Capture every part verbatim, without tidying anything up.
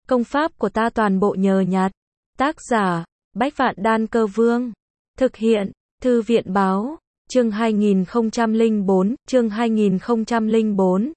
Công pháp của ta toàn bộ nhờ nhặt. Tác giả, Bách Vạn Đan Cơ Vương. Thực hiện, Thư viện Báo. Chương hai nghìn không trăm lẻ bốn, chương hai nghìn không trăm lẻ bốn.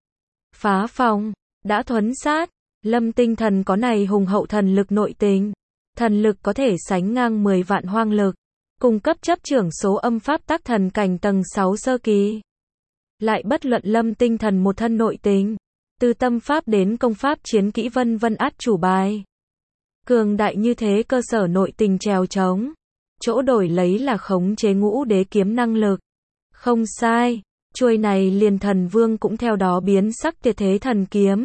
Phá phong, đã thuấn sát, Lâm Tinh Thần có này hùng hậu thần lực nội tình. Thần lực có thể sánh ngang mười vạn hoang lực, cung cấp chấp trưởng số âm pháp tác thần cảnh tầng sáu sơ kỳ. Lại bất luận Lâm Tinh Thần một thân nội tình, từ tâm pháp đến công pháp chiến kỹ vân vân át chủ bài. Cường đại như thế cơ sở nội tình trèo trống, chỗ đổi lấy là khống chế ngũ đế kiếm năng lực. Không sai, chuôi này liền thần vương cũng theo đó biến sắc tuyệt thế thần kiếm.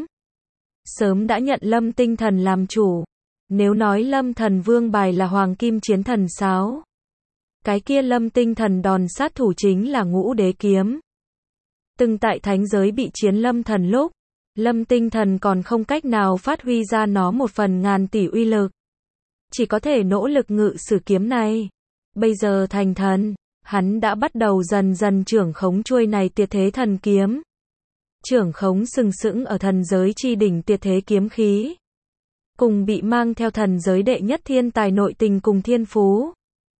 Sớm đã nhận Lâm Tinh Thần làm chủ. Nếu nói Lâm Thần Vương bài là Hoàng Kim Chiến Thần Sáo, cái kia Lâm Tinh Thần đòn sát thủ chính là ngũ đế kiếm. Từng tại thánh giới bị chiến Lâm Thần lúc, Lâm Tinh Thần còn không cách nào phát huy ra nó một phần ngàn tỷ uy lực. Chỉ có thể nỗ lực ngự sử kiếm này. Bây giờ thành thần, hắn đã bắt đầu dần dần trưởng khống chuôi này tuyệt thế thần kiếm. Trưởng khống sừng sững ở thần giới chi đỉnh tuyệt thế kiếm khí. Cùng bị mang theo thần giới đệ nhất thiên tài nội tình cùng thiên phú.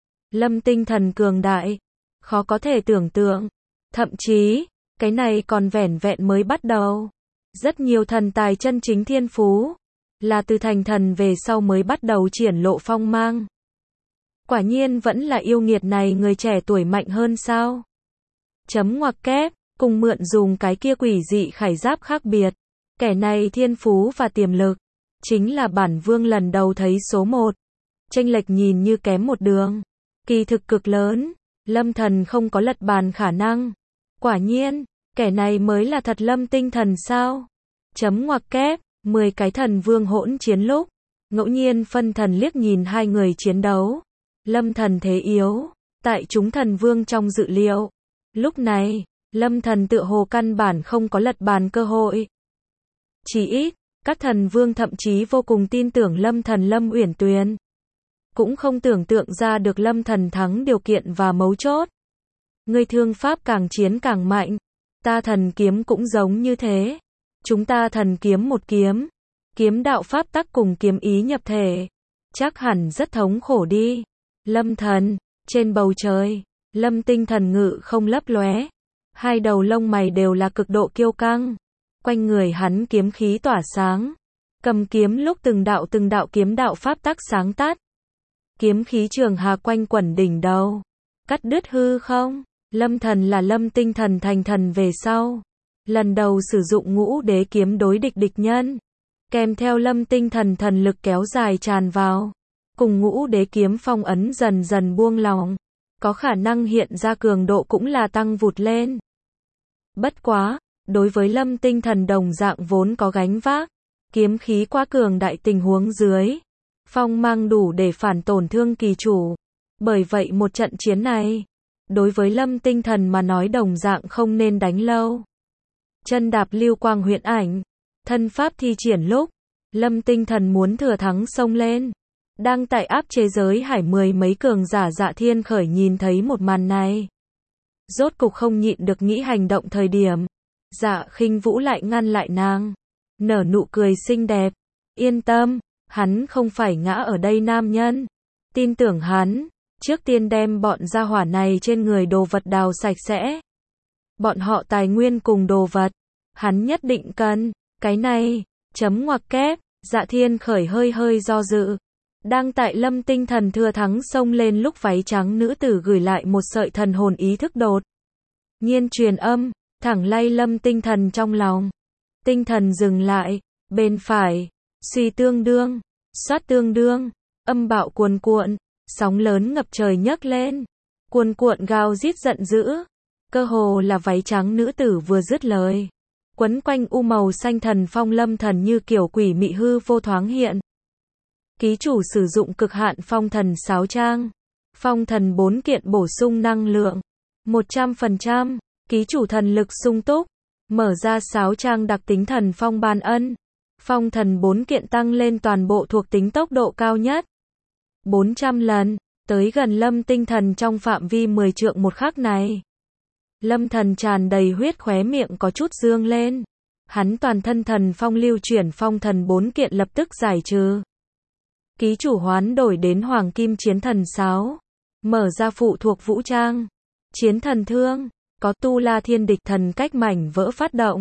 Lâm Tinh Thần cường đại, khó có thể tưởng tượng. Thậm chí, cái này còn vẻn vẹn mới bắt đầu. Rất nhiều thần tài chân chính thiên phú, là từ thành thần về sau mới bắt đầu triển lộ phong mang. Quả nhiên vẫn là yêu nghiệt này người trẻ tuổi mạnh hơn sao? Chấm ngoặc kép, cùng mượn dùng cái kia quỷ dị khải giáp khác biệt. Kẻ này thiên phú và tiềm lực, chính là bản vương lần đầu thấy số một. Chênh lệch nhìn như kém một đường, kỳ thực cực lớn, Lâm Thần không có lật bàn khả năng. Quả nhiên, kẻ này mới là thật Lâm Tinh Thần sao? Chấm ngoặc kép, mười cái thần vương hỗn chiến lúc, ngẫu nhiên phân thần liếc nhìn hai người chiến đấu. Lâm Thần thế yếu, tại chúng thần vương trong dự liệu. Lúc này, Lâm Thần tựa hồ căn bản không có lật bàn cơ hội. Chỉ ít, các thần vương thậm chí vô cùng tin tưởng Lâm Thần Lâm Uyển Tuyền. Cũng không tưởng tượng ra được Lâm Thần thắng điều kiện và mấu chốt. Ngươi thương pháp càng chiến càng mạnh, ta thần kiếm cũng giống như thế. Chúng ta thần kiếm một kiếm, kiếm đạo pháp tắc cùng kiếm ý nhập thể, chắc hẳn rất thống khổ đi. Lâm Thần, trên bầu trời, Lâm Tinh Thần ngự không lấp lóe, hai đầu lông mày đều là cực độ kiêu căng, quanh người hắn kiếm khí tỏa sáng, cầm kiếm lúc từng đạo từng đạo kiếm đạo pháp tắc sáng tắt. Kiếm khí trường hà quanh quẩn đỉnh đầu, cắt đứt hư không. Lâm Thần là Lâm Tinh Thần thành thần về sau, lần đầu sử dụng ngũ đế kiếm đối địch địch nhân, kèm theo Lâm Tinh Thần thần lực kéo dài tràn vào, cùng ngũ đế kiếm phong ấn dần dần buông lỏng, có khả năng hiện ra cường độ cũng là tăng vụt lên. Bất quá, đối với Lâm Tinh Thần đồng dạng vốn có gánh vác, kiếm khí quá cường đại tình huống dưới, phong mang đủ để phản tổn thương kỳ chủ. Bởi vậy một trận chiến này, đối với Lâm Tinh Thần mà nói đồng dạng không nên đánh lâu. Chân đạp lưu quang huyễn ảnh, thân pháp thi triển lúc, Lâm Tinh Thần muốn thừa thắng xông lên. Đang tại áp chế giới hải mười mấy cường giả Dạ Thiên Khởi nhìn thấy một màn này, rốt cục không nhịn được nghĩ hành động thời điểm. Dạ Khinh Vũ lại ngăn lại nàng, nở nụ cười xinh đẹp. Yên tâm, hắn không phải ngã ở đây nam nhân. Tin tưởng hắn, trước tiên đem bọn gia hỏa này trên người đồ vật đào sạch sẽ. Bọn họ tài nguyên cùng đồ vật, hắn nhất định cần. Cái này, chấm ngoặc kép, Dạ Thiên Khởi hơi hơi do dự. Đang tại Lâm Tinh Thần thừa thắng xông lên lúc váy trắng nữ tử gửi lại một sợi thần hồn ý thức đột nhiên truyền âm, thẳng lay Lâm Tinh Thần trong lòng. Tinh thần dừng lại, bên phải, suy tương đương, xoát tương đương, âm bạo cuồn cuộn, sóng lớn ngập trời nhấc lên, cuồn cuộn gào rít giận dữ. Cơ hồ là váy trắng nữ tử vừa dứt lời, quấn quanh u màu xanh thần phong Lâm Thần như kiểu quỷ mị hư vô thoáng hiện. Ký chủ sử dụng cực hạn phong thần sáo trang, phong thần bốn kiện bổ sung năng lượng một trăm phần trăm, ký chủ thần lực sung túc, mở ra sáo trang đặc tính thần phong ban ân, phong thần bốn kiện tăng lên toàn bộ thuộc tính tốc độ cao nhất bốn trăm lần, tới gần Lâm Tinh Thần trong phạm vi mười trượng một khắc này. Lâm Thần tràn đầy huyết, khóe miệng có chút dương lên, Hắn toàn thân thần phong lưu chuyển phong thần bốn kiện lập tức giải trừ. Ký chủ hoán đổi đến hoàng kim chiến thần sáo. Mở ra phụ thuộc vũ trang. Chiến thần thương. Có tu la thiên địch thần cách mảnh vỡ phát động.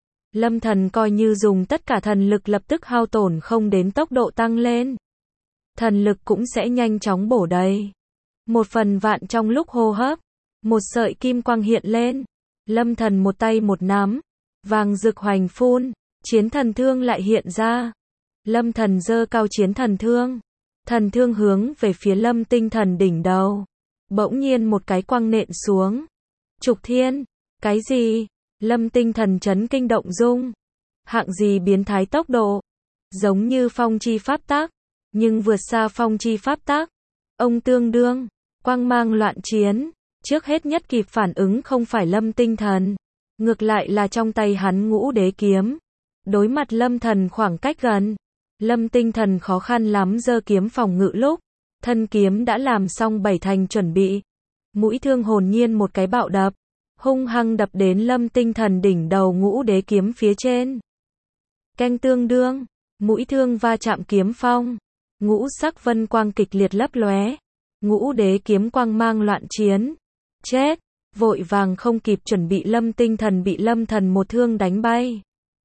Lâm thần coi như dùng tất cả thần lực lập tức hao tổn không đến tốc độ tăng lên. Thần lực cũng sẽ nhanh chóng bổ đầy. Một phần vạn trong lúc hô hấp. Một sợi kim quang hiện lên. Lâm thần một tay một nắm. Vàng rực hoành phun. Chiến thần thương lại hiện ra. Lâm thần giơ cao chiến thần thương. Thần thương hướng về phía lâm tinh thần đỉnh đầu. Bỗng nhiên một cái quang nện xuống. Trục thiên. Cái gì? Lâm tinh thần chấn kinh động dung. Hạng gì biến thái tốc độ. Giống như phong chi pháp tắc. Nhưng vượt xa phong chi pháp tắc. Ông tương đương. Quang mang loạn chiến. Trước hết nhất kịp phản ứng không phải lâm tinh thần. Ngược lại là trong tay hắn ngũ đế kiếm. Đối mặt lâm thần khoảng cách gần. Lâm tinh thần khó khăn lắm giơ kiếm phòng ngự lúc. Thân kiếm đã làm xong bảy thành chuẩn bị. Mũi thương hồn nhiên một cái bạo đập. Hung hăng đập đến lâm tinh thần đỉnh đầu ngũ đế kiếm phía trên. Canh tương đương. Mũi thương va chạm kiếm phong. Ngũ sắc vân quang kịch liệt lấp lóe. Ngũ đế kiếm quang mang loạn chiến. Chết. Vội vàng không kịp chuẩn bị lâm tinh thần bị lâm thần một thương đánh bay.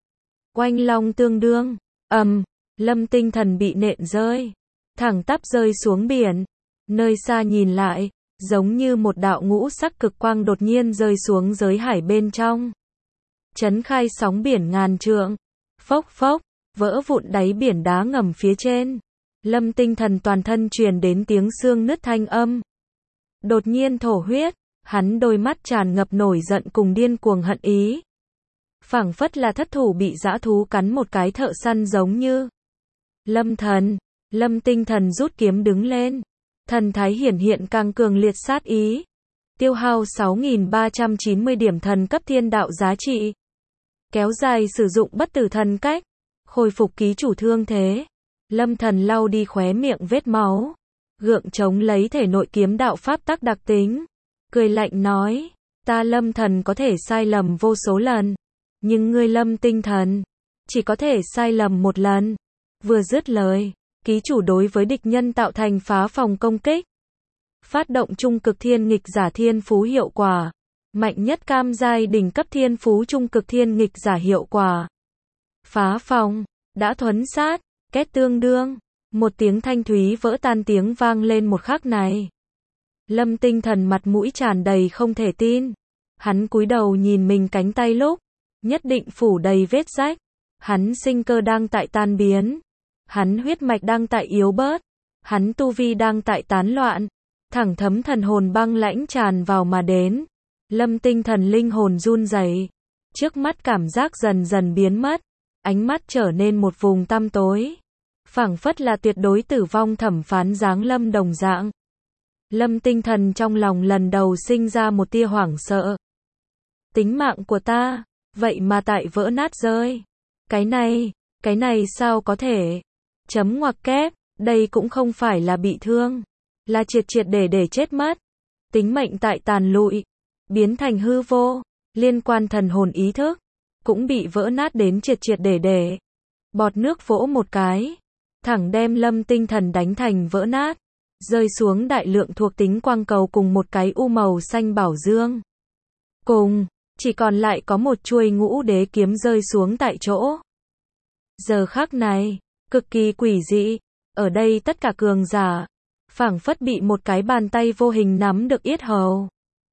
Oanh long tương đương. ầm. Um, lâm tinh thần bị nện rơi. Thẳng tắp rơi xuống biển. Nơi xa nhìn lại. Giống như một đạo ngũ sắc cực quang đột nhiên rơi xuống giới hải bên trong. Chấn khai sóng biển ngàn trượng. Phốc phốc. Vỡ vụn đáy biển đá ngầm phía trên. Lâm tinh thần toàn thân truyền đến tiếng xương nứt thanh âm. Đột nhiên thổ huyết. Hắn đôi mắt tràn ngập nổi giận cùng điên cuồng hận ý. Phảng phất là thất thủ bị dã thú cắn một cái thợ săn giống như. Lâm thần. Lâm tinh thần rút kiếm đứng lên. Thần thái hiển hiện càng cường liệt sát ý. Tiêu hao sáu nghìn ba trăm chín mươi điểm thần cấp thiên đạo giá trị. Kéo dài sử dụng bất tử thần cách. Khôi phục ký chủ thương thế. Lâm thần lau đi khóe miệng vết máu. Gượng chống lấy thể nội kiếm đạo pháp tắc đặc tính. Cười lạnh nói. Ta lâm thần có thể sai lầm vô số lần. Nhưng ngươi lâm tinh thần. Chỉ có thể sai lầm một lần. Vừa dứt lời. Ký chủ đối với địch nhân tạo thành phá phòng công kích. Phát động trung cực thiên nghịch giả thiên phú hiệu quả. Mạnh nhất cam giai đỉnh cấp thiên phú trung cực thiên nghịch giả hiệu quả. Phá phòng. Đã thuấn sát. Két tương đương. Một tiếng thanh thúy vỡ tan tiếng vang lên một khắc này. Lâm tinh thần mặt mũi tràn đầy không thể tin. Hắn cúi đầu nhìn mình cánh tay lúc. Nhất định phủ đầy vết rách. Hắn sinh cơ đang tại tan biến. Hắn huyết mạch đang tại yếu bớt. Hắn tu vi đang tại tán loạn. Thẳng thấm thần hồn băng lãnh tràn vào mà đến. Lâm tinh thần linh hồn run rẩy. Trước mắt cảm giác dần dần biến mất. Ánh mắt trở nên một vùng tăm tối. Phảng phất là tuyệt đối tử vong thẩm phán giáng lâm đồng dạng. Lâm tinh thần trong lòng lần đầu sinh ra một tia hoảng sợ. Tính mạng của ta, vậy mà tại vỡ nát rơi. Cái này, cái này sao có thể? Chấm ngoặc kép, đây cũng không phải là bị thương. Là triệt triệt để để chết mất. Tính mệnh tại tàn lụi. Biến thành hư vô. Liên quan thần hồn ý thức. Cũng bị vỡ nát đến triệt triệt để để. Bọt nước vỗ một cái. Thẳng đem lâm tinh thần đánh thành vỡ nát. Rơi xuống đại lượng thuộc tính quang cầu cùng một cái u màu xanh bảo dương. Cùng, chỉ còn lại có một chuôi ngũ đế kiếm rơi xuống tại chỗ. Giờ khắc này, cực kỳ quỷ dị. Ở đây tất cả cường giả. Phảng phất bị một cái bàn tay vô hình nắm được yết hầu.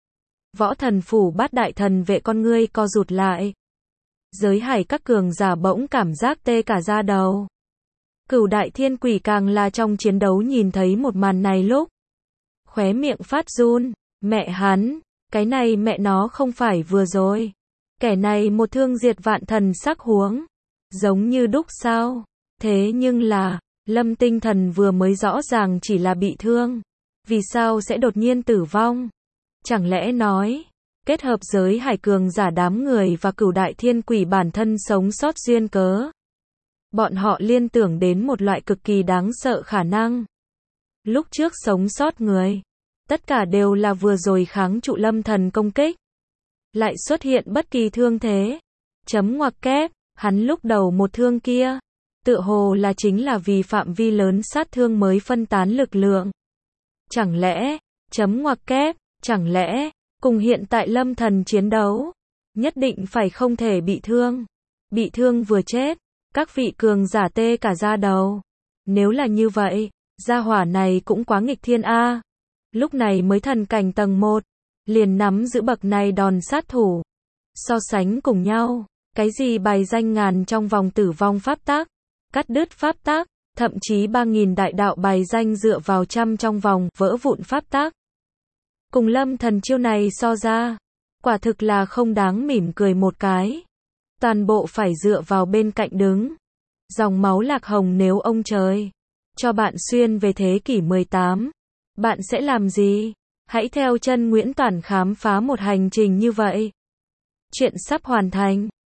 Võ thần phủ bát đại thần vệ con ngươi co rụt lại. Giới hải các cường giả bỗng cảm giác tê cả da đầu. Cửu đại thiên quỷ càng là trong chiến đấu nhìn thấy một màn này lúc. Khóe miệng phát run. Mẹ hắn, cái này mẹ nó không phải vừa rồi. Kẻ này một thương diệt vạn thần sắc huống. Giống như đúc sao. Thế nhưng là, lâm tinh thần vừa mới rõ ràng chỉ là bị thương. Vì sao sẽ đột nhiên tử vong? Chẳng lẽ nói, kết hợp giới hải cường giả đám người và cửu đại thiên quỷ bản thân sống sót duyên cớ. Bọn họ liên tưởng đến một loại cực kỳ đáng sợ khả năng. Lúc trước sống sót người, tất cả đều là vừa rồi kháng trụ lâm thần công kích. Lại xuất hiện bất kỳ thương thế. Chấm ngoặc kép, hắn lúc đầu một thương kia, tựa hồ là chính là vì phạm vi lớn sát thương mới phân tán lực lượng. Chẳng lẽ, chấm ngoặc kép, chẳng lẽ, cùng hiện tại Lâm Thần chiến đấu, nhất định phải không thể bị thương. Bị thương vừa chết, các vị cường giả tê cả da đầu. Nếu là như vậy, gia hỏa này cũng quá nghịch thiên a. Lúc này mới thần cảnh tầng một, liền nắm giữ bậc này đòn sát thủ. So sánh cùng nhau, cái gì bài danh ngàn trong vòng tử vong pháp tắc, cắt đứt pháp tắc, thậm chí ba nghìn đại đạo bài danh dựa vào trăm trong vòng vỡ vụn pháp tắc. Cùng Lâm Thần chiêu này so ra, quả thực là không đáng mỉm cười một cái. Toàn bộ phải dựa vào bên cạnh đứng. Dòng máu lạc hồng, nếu ông trời cho bạn xuyên về thế kỷ mười tám, bạn sẽ làm gì? Hãy theo chân Nguyễn Toản khám phá một hành trình như vậy. Chuyện sắp hoàn thành.